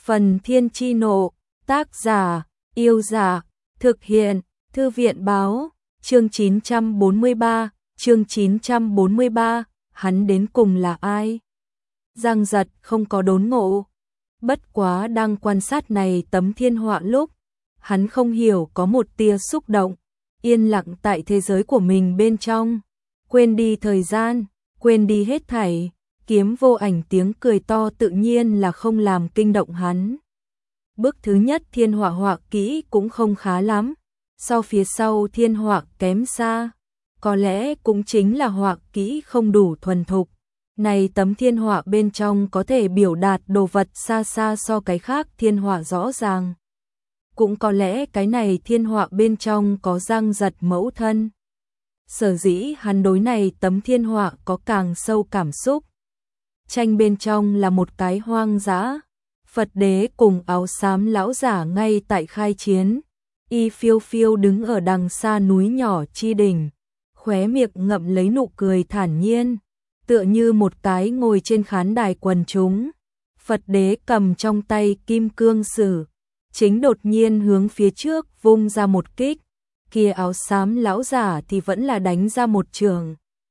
Phần Thiên Chi Nộ, tác giả, Yêu Giả, thực hiện, Thư viện báo, chương 943, hắn đến cùng là ai? Giang Giật không có đốn ngộ. Bất quá đang quan sát này tấm thiên họa lúc, hắn không hiểu có một tia xúc động, yên lặng tại thế giới của mình bên trong, quên đi thời gian, quên đi hết thảy. Kiếm Vô Ảnh tiếng cười to tự nhiên là không làm kinh động hắn. Bước thứ nhất thiên họa họa kỹ cũng không khá lắm, so phía sau thiên họa kém xa, có lẽ cũng chính là họa kỹ không đủ thuần thục. Này tấm thiên họa bên trong có thể biểu đạt đồ vật xa xa so cái khác thiên họa rõ ràng. Cũng có lẽ cái này thiên họa bên trong có Giang Giật mẫu thân. Sở dĩ hắn đối này tấm thiên họa có càng sâu cảm xúc. Tranh bên trong là một cái hoang dã, Phật đế cùng áo xám lão giả ngay tại khai chiến, y phiêu phiêu đứng ở đằng xa núi nhỏ chi đỉnh, khóe miệng ngậm lấy nụ cười thản nhiên, tựa như một cái ngồi trên khán đài quần chúng. Phật đế cầm trong tay kim cương sử, chính đột nhiên hướng phía trước vung ra một kích, kia áo xám lão giả thì vẫn là đánh ra một trường.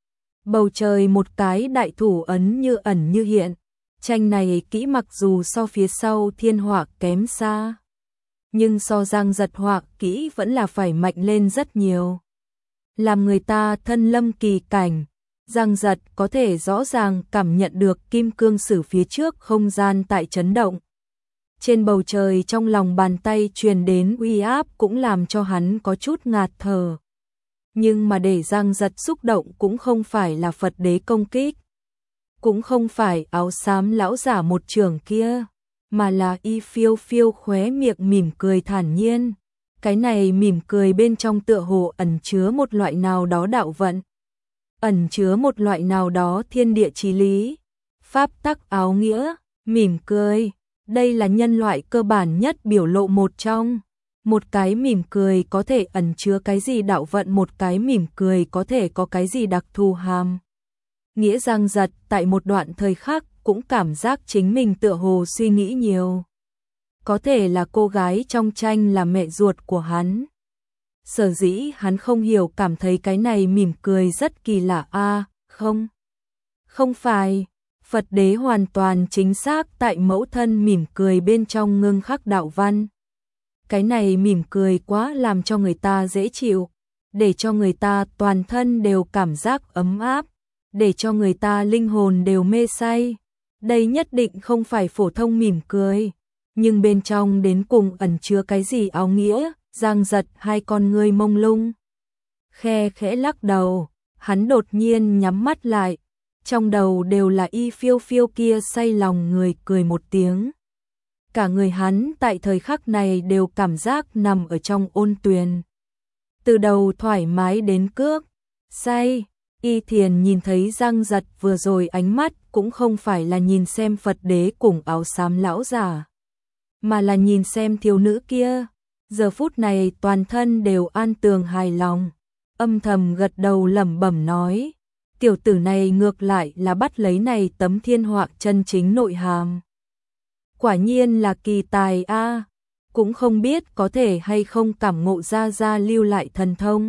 Bầu trời một cái đại thủ ấn như ẩn như hiện, tranh này kỹ mặc dù so phía sau thiên họa kém xa, nhưng so Giang Giật họa kỹ vẫn là phải mạnh lên rất nhiều. Làm người ta thân lâm kỳ cảnh, Giang Giật có thể rõ ràng cảm nhận được kim cương sử phía trước không gian tại chấn động. Trên bầu trời trong lòng bàn tay truyền đến uy áp cũng làm cho hắn có chút ngạt thở. Nhưng mà để Giang Giật xúc động cũng không phải là Phật đế công kích, cũng không phải áo xám lão giả một trường kia, mà là y phiêu phiêu khóe miệng mỉm cười thản nhiên. Cái này mỉm cười bên trong tựa hồ ẩn chứa một loại nào đó đạo vận, ẩn chứa một loại nào đó thiên địa chí lý, pháp tắc áo nghĩa. Mỉm cười, đây là nhân loại cơ bản nhất biểu lộ một trong. Một cái mỉm cười có thể ẩn chứa cái gì đạo vận, một cái mỉm cười có thể có cái gì đặc thù hàm nghĩa. Giang Giật tại một đoạn thời khắc cũng cảm giác chính mình tựa hồ suy nghĩ nhiều. Có thể là cô gái trong tranh là mẹ ruột của hắn. Sở dĩ hắn không hiểu cảm thấy cái này mỉm cười rất kỳ lạ không phải. Phật đế hoàn toàn chính xác tại mẫu thân mỉm cười bên trong ngưng khắc đạo văn. Cái này mỉm cười quá làm cho người ta dễ chịu, để cho người ta toàn thân đều cảm giác ấm áp, để cho người ta linh hồn đều mê say. Đây nhất định không phải phổ thông mỉm cười, nhưng bên trong đến cùng ẩn chứa cái gì áo nghĩa. Giang Giật hai con ngươi mông lung, khe khẽ lắc đầu, hắn đột nhiên nhắm mắt lại, trong đầu đều là y phiêu phiêu kia say lòng người cười một tiếng. Cả người hắn tại thời khắc này đều cảm giác nằm ở trong ôn tuyền, từ đầu thoải mái đến cước say. Y Thiền nhìn thấy Giang Giật vừa rồi ánh mắt cũng không phải là nhìn xem Phật đế cùng áo xám lão giả, mà là nhìn xem thiếu nữ kia. Giờ phút này toàn thân đều an tường hài lòng, âm thầm gật đầu lẩm bẩm nói, tiểu tử này ngược lại là bắt lấy này tấm thiên họa chân chính nội hàm. Quả nhiên là kỳ tài a, cũng không biết có thể hay không cảm ngộ ra lưu lại thần thông.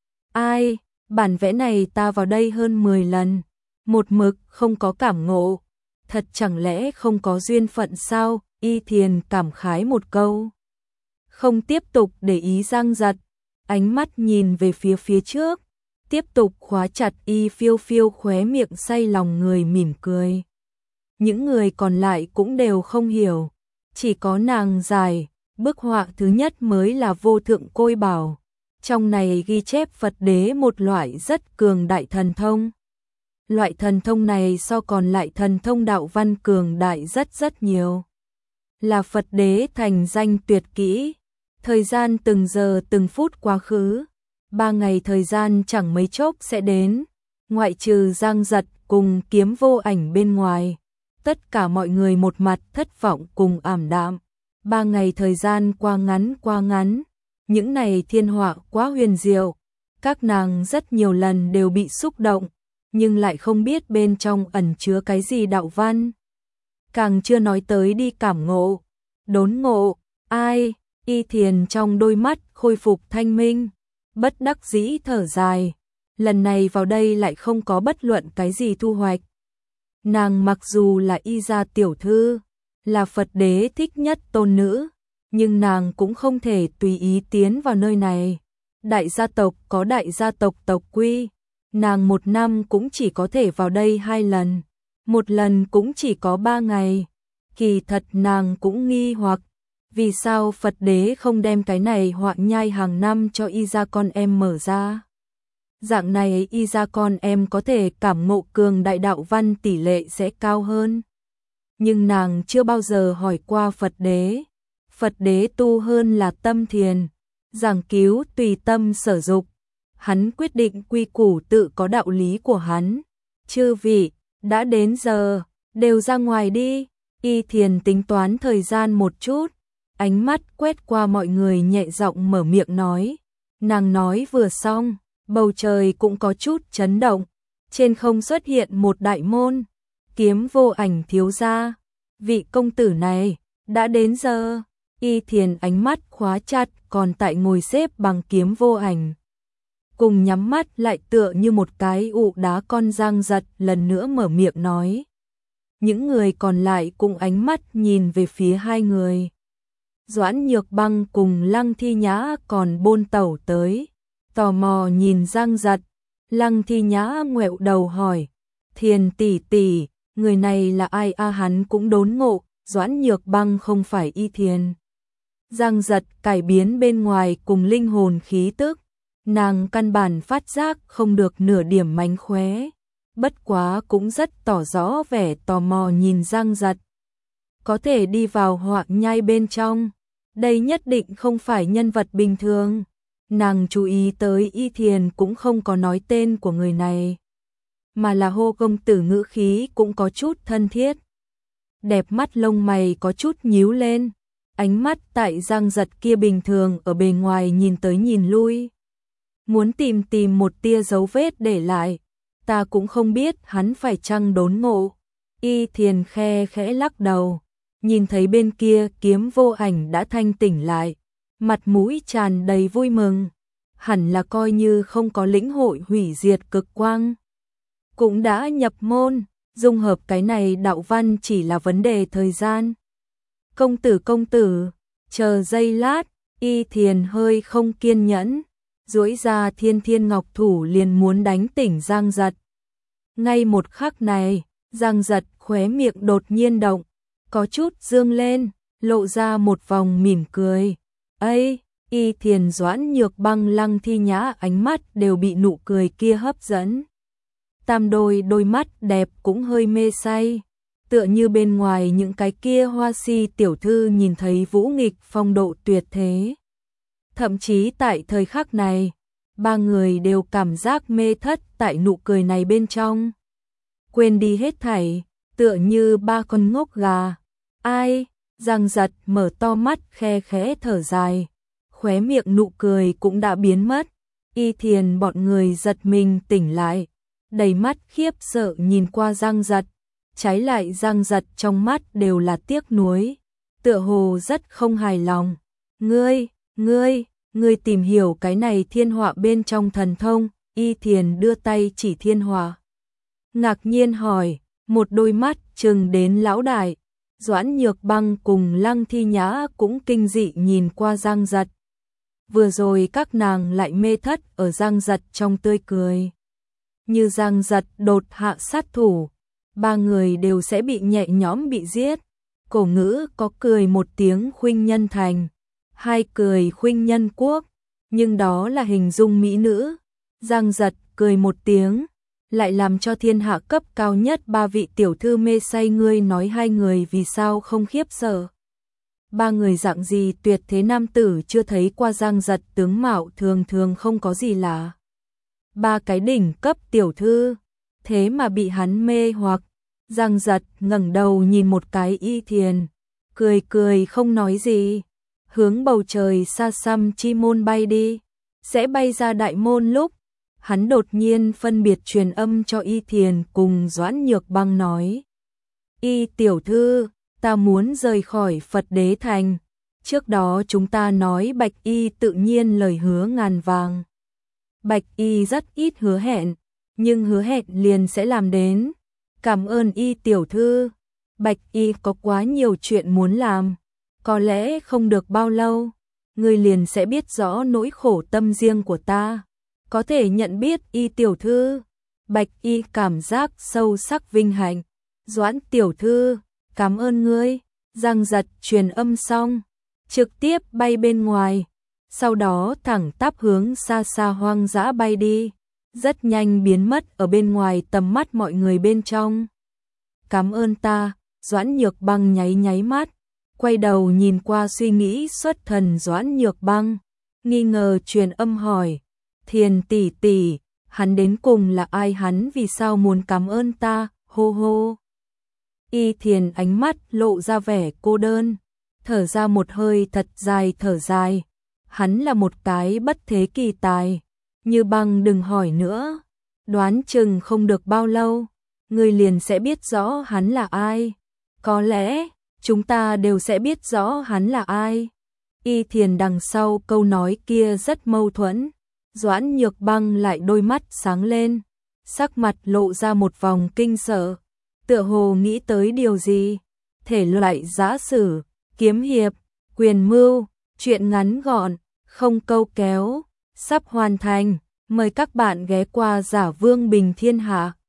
Ai, bản vẽ này ta vào đây hơn 10 lần, một mực không có cảm ngộ, thật chẳng lẽ không có duyên phận sao? Y Thiền cảm khái một câu, không tiếp tục để ý Giang Giật, ánh mắt nhìn về phía trước, tiếp tục khóa chặt y phiêu phiêu khóe miệng say lòng người mỉm cười. Những người còn lại cũng đều không hiểu, chỉ có nàng giải, bức họa thứ nhất mới là vô thượng côi bảo. Trong này ghi chép Phật đế một loại rất cường đại thần thông. Loại thần thông này so còn lại thần thông đạo văn cường đại rất nhiều. Là Phật đế thành danh tuyệt kỹ. Thời gian từng giờ từng phút quá khứ, 3 ngày thời gian chẳng mấy chốc sẽ đến. Ngoại trừ Giang Giật cùng Kiếm Vô Ảnh bên ngoài, tất cả mọi người một mặt thất vọng cùng ảm đạm. 3 ngày thời gian qua ngắn, những này thiên họa quá huyền diệu, các nàng rất nhiều lần đều bị xúc động, nhưng lại không biết bên trong ẩn chứa cái gì đạo văn. Càng chưa nói tới đi cảm ngộ, Đốn ngộ, ai? Y Thiền trong đôi mắt khôi phục thanh minh, bất đắc dĩ thở dài, lần này vào đây lại không có bất luận cái gì thu hoạch. Nàng mặc dù là Y gia tiểu thư, là Phật đế thích nhất tôn nữ, nhưng nàng cũng không thể tùy ý tiến vào nơi này. Đại gia tộc có đại gia tộc tộc quy, nàng một năm cũng chỉ có thể vào đây 2 lần, một lần cũng chỉ có 3 ngày. Kỳ thật nàng cũng nghi hoặc, vì sao Phật đế không đem cái này họa nhai hàng năm cho Y gia con em mở ra. Dạng này Y gia con em có thể cảm ngộ cường đại đạo văn tỷ lệ sẽ cao hơn. Nhưng nàng chưa bao giờ hỏi qua Phật đế. Phật đế tu hơn là tâm thiền, giảng cứu tùy tâm sở dục. Hắn quyết định quy củ tự có đạo lý của hắn. Chư vị, đã đến giờ, đều ra ngoài đi. Y Thiền tính toán thời gian một chút, ánh mắt quét qua mọi người nhẹ giọng mở miệng nói. Nàng nói vừa xong, bầu trời cũng có chút chấn động, trên không xuất hiện một đại môn, Kiếm Vô Ảnh thiếu gia, vị công tử này, đã đến giờ. Y Thiền ánh mắt khóa chặt còn tại ngồi xếp bằng Kiếm Vô Ảnh, cùng nhắm mắt lại tựa như một cái ụ đá con Giang Giật lần nữa mở miệng nói. Những người còn lại cùng ánh mắt nhìn về phía hai người. Doãn Nhược Băng cùng Lăng Thi Nhã còn bôn tẩu tới, tò mò nhìn Giang Giật. Lăng Thi Nhã ngoẹo đầu hỏi, Thiền tỷ tỷ, người này là ai a? Hắn cũng đốn ngộ, Doãn Nhược Băng không phải Y Thiền. Giang Giật cải biến bên ngoài cùng linh hồn khí tức, nàng căn bản phát giác không được nửa điểm mánh khóe, bất quá cũng rất tỏ rõ vẻ tò mò nhìn Giang Giật. Có thể đi vào họa nhai bên trong, đây nhất định không phải nhân vật bình thường. Nàng chú ý tới Y Thiền cũng không có nói tên của người này, mà là hô công tử, ngữ khí cũng có chút thân thiết. Đẹp mắt lông mày có chút nhíu lên, ánh mắt tại Giang Giật kia bình thường ở bề ngoài nhìn tới nhìn lui, muốn tìm một tia dấu vết để lại. Ta cũng không biết hắn phải chăng đốn ngộ. Y Thiền khe khẽ lắc đầu, nhìn thấy bên kia Kiếm Vô Ảnh đã thanh tỉnh lại, mặt mũi tràn đầy vui mừng, hẳn là coi như không có lĩnh hội hủy diệt cực quang, cũng đã nhập môn, dung hợp cái này đạo văn chỉ là vấn đề thời gian. Công tử, chờ giây lát. Y Thiền hơi không kiên nhẫn, duỗi ra Thiên Thiên Ngọc thủ liền muốn đánh tỉnh Giang Giật. Ngay một khắc này, Giang Giật khóe miệng đột nhiên động, có chút dương lên, lộ ra một vòng mỉm cười. Ây, Y Thiền, Doãn Nhược Băng, Lăng Thi Nhã ánh mắt đều bị nụ cười kia hấp dẫn. Tam đôi mắt đẹp cũng hơi mê say, tựa như bên ngoài những cái kia hoa si tiểu thư nhìn thấy vũ nghịch phong độ tuyệt thế. Thậm chí tại thời khắc này, ba người đều cảm giác mê thất tại nụ cười này bên trong. Quên đi hết thảy, tựa như ba con ngốc gà. Ai? Giang Giật mở to mắt khe khẽ thở dài, khóe miệng nụ cười cũng đã biến mất. Y Thiền bọn người giật mình tỉnh lại, đầy mắt khiếp sợ nhìn qua Giang Giật. Trái lại Giang Giật trong mắt đều là tiếc nuối, tựa hồ rất không hài lòng. Ngươi tìm hiểu cái này thiên họa bên trong thần thông? Y Thiền đưa tay chỉ thiên họa, ngạc nhiên hỏi, một đôi mắt trừng đến lão đại. Doãn Nhược Băng cùng Lăng Thi Nhã cũng kinh dị nhìn qua Giang Giật. Vừa rồi các nàng lại mê thất ở Giang Giật trong tươi cười. Như Giang Giật đột hạ sát thủ, ba người đều sẽ bị nhẹ nhõm bị giết. Cổ ngữ có cười một tiếng khuynh nhân thành, hai cười khuynh nhân quốc, nhưng đó là hình dung mỹ nữ. Giang Giật cười một tiếng, lại làm cho thiên hạ cấp cao nhất ba vị tiểu thư mê say. Ngươi nói hai người vì sao không khiếp sợ? Ba người dạng gì tuyệt thế nam tử chưa thấy qua? Giang Giật tướng mạo thường thường không có gì lạ, ba cái đỉnh cấp tiểu thư, thế mà bị hắn mê hoặc. Giang Giật ngẩng đầu nhìn một cái Y Thiền, cười không nói gì, hướng bầu trời xa xăm chi môn bay đi. Sẽ bay ra đại môn lúc, hắn đột nhiên phân biệt truyền âm cho Y Thiền cùng Doãn Nhược Băng nói: Y tiểu thư, ta muốn rời khỏi Phật Đế Thành. Trước đó chúng ta nói Bạch Y tự nhiên lời hứa ngàn vàng. Bạch Y rất ít hứa hẹn, nhưng hứa hẹn liền sẽ làm đến. Cảm ơn Y tiểu thư. Bạch Y có quá nhiều chuyện muốn làm, có lẽ không được bao lâu, ngươi liền sẽ biết rõ nỗi khổ tâm riêng của ta. Có thể nhận biết Y tiểu thư. Bạch Y cảm giác sâu sắc vinh hạnh. Doãn tiểu thư, cảm ơn ngươi. Giang Giật truyền âm xong, trực tiếp bay bên ngoài, sau đó thẳng tắp hướng xa xa hoang dã bay đi, rất nhanh biến mất ở bên ngoài tầm mắt mọi người bên trong. Cảm ơn ta. Doãn Nhược Băng nháy nháy mắt, quay đầu nhìn qua suy nghĩ xuất thần Doãn Nhược Băng, nghi ngờ truyền âm hỏi, Thiền tỷ tỷ, hắn đến cùng là ai, hắn vì sao muốn cảm ơn ta, hô hô. Y Thiền ánh mắt lộ ra vẻ cô đơn, thở ra một hơi thật dài thở dài, hắn là một cái bất thế kỳ tài, Như Băng đừng hỏi nữa, đoán chừng không được bao lâu, ngươi liền sẽ biết rõ hắn là ai. Có lẽ, chúng ta đều sẽ biết rõ hắn là ai. Y Thiền đằng sau câu nói kia rất mâu thuẫn. Doãn Nhược Băng lại đôi mắt sáng lên, sắc mặt lộ ra một vòng kinh sợ, tựa hồ nghĩ tới điều gì. Thể loại giã sử, kiếm hiệp, quyền mưu, truyện ngắn gọn, không câu kéo, sắp hoàn thành. Mời các bạn ghé qua Giả Vương Bình Thiên Hạ.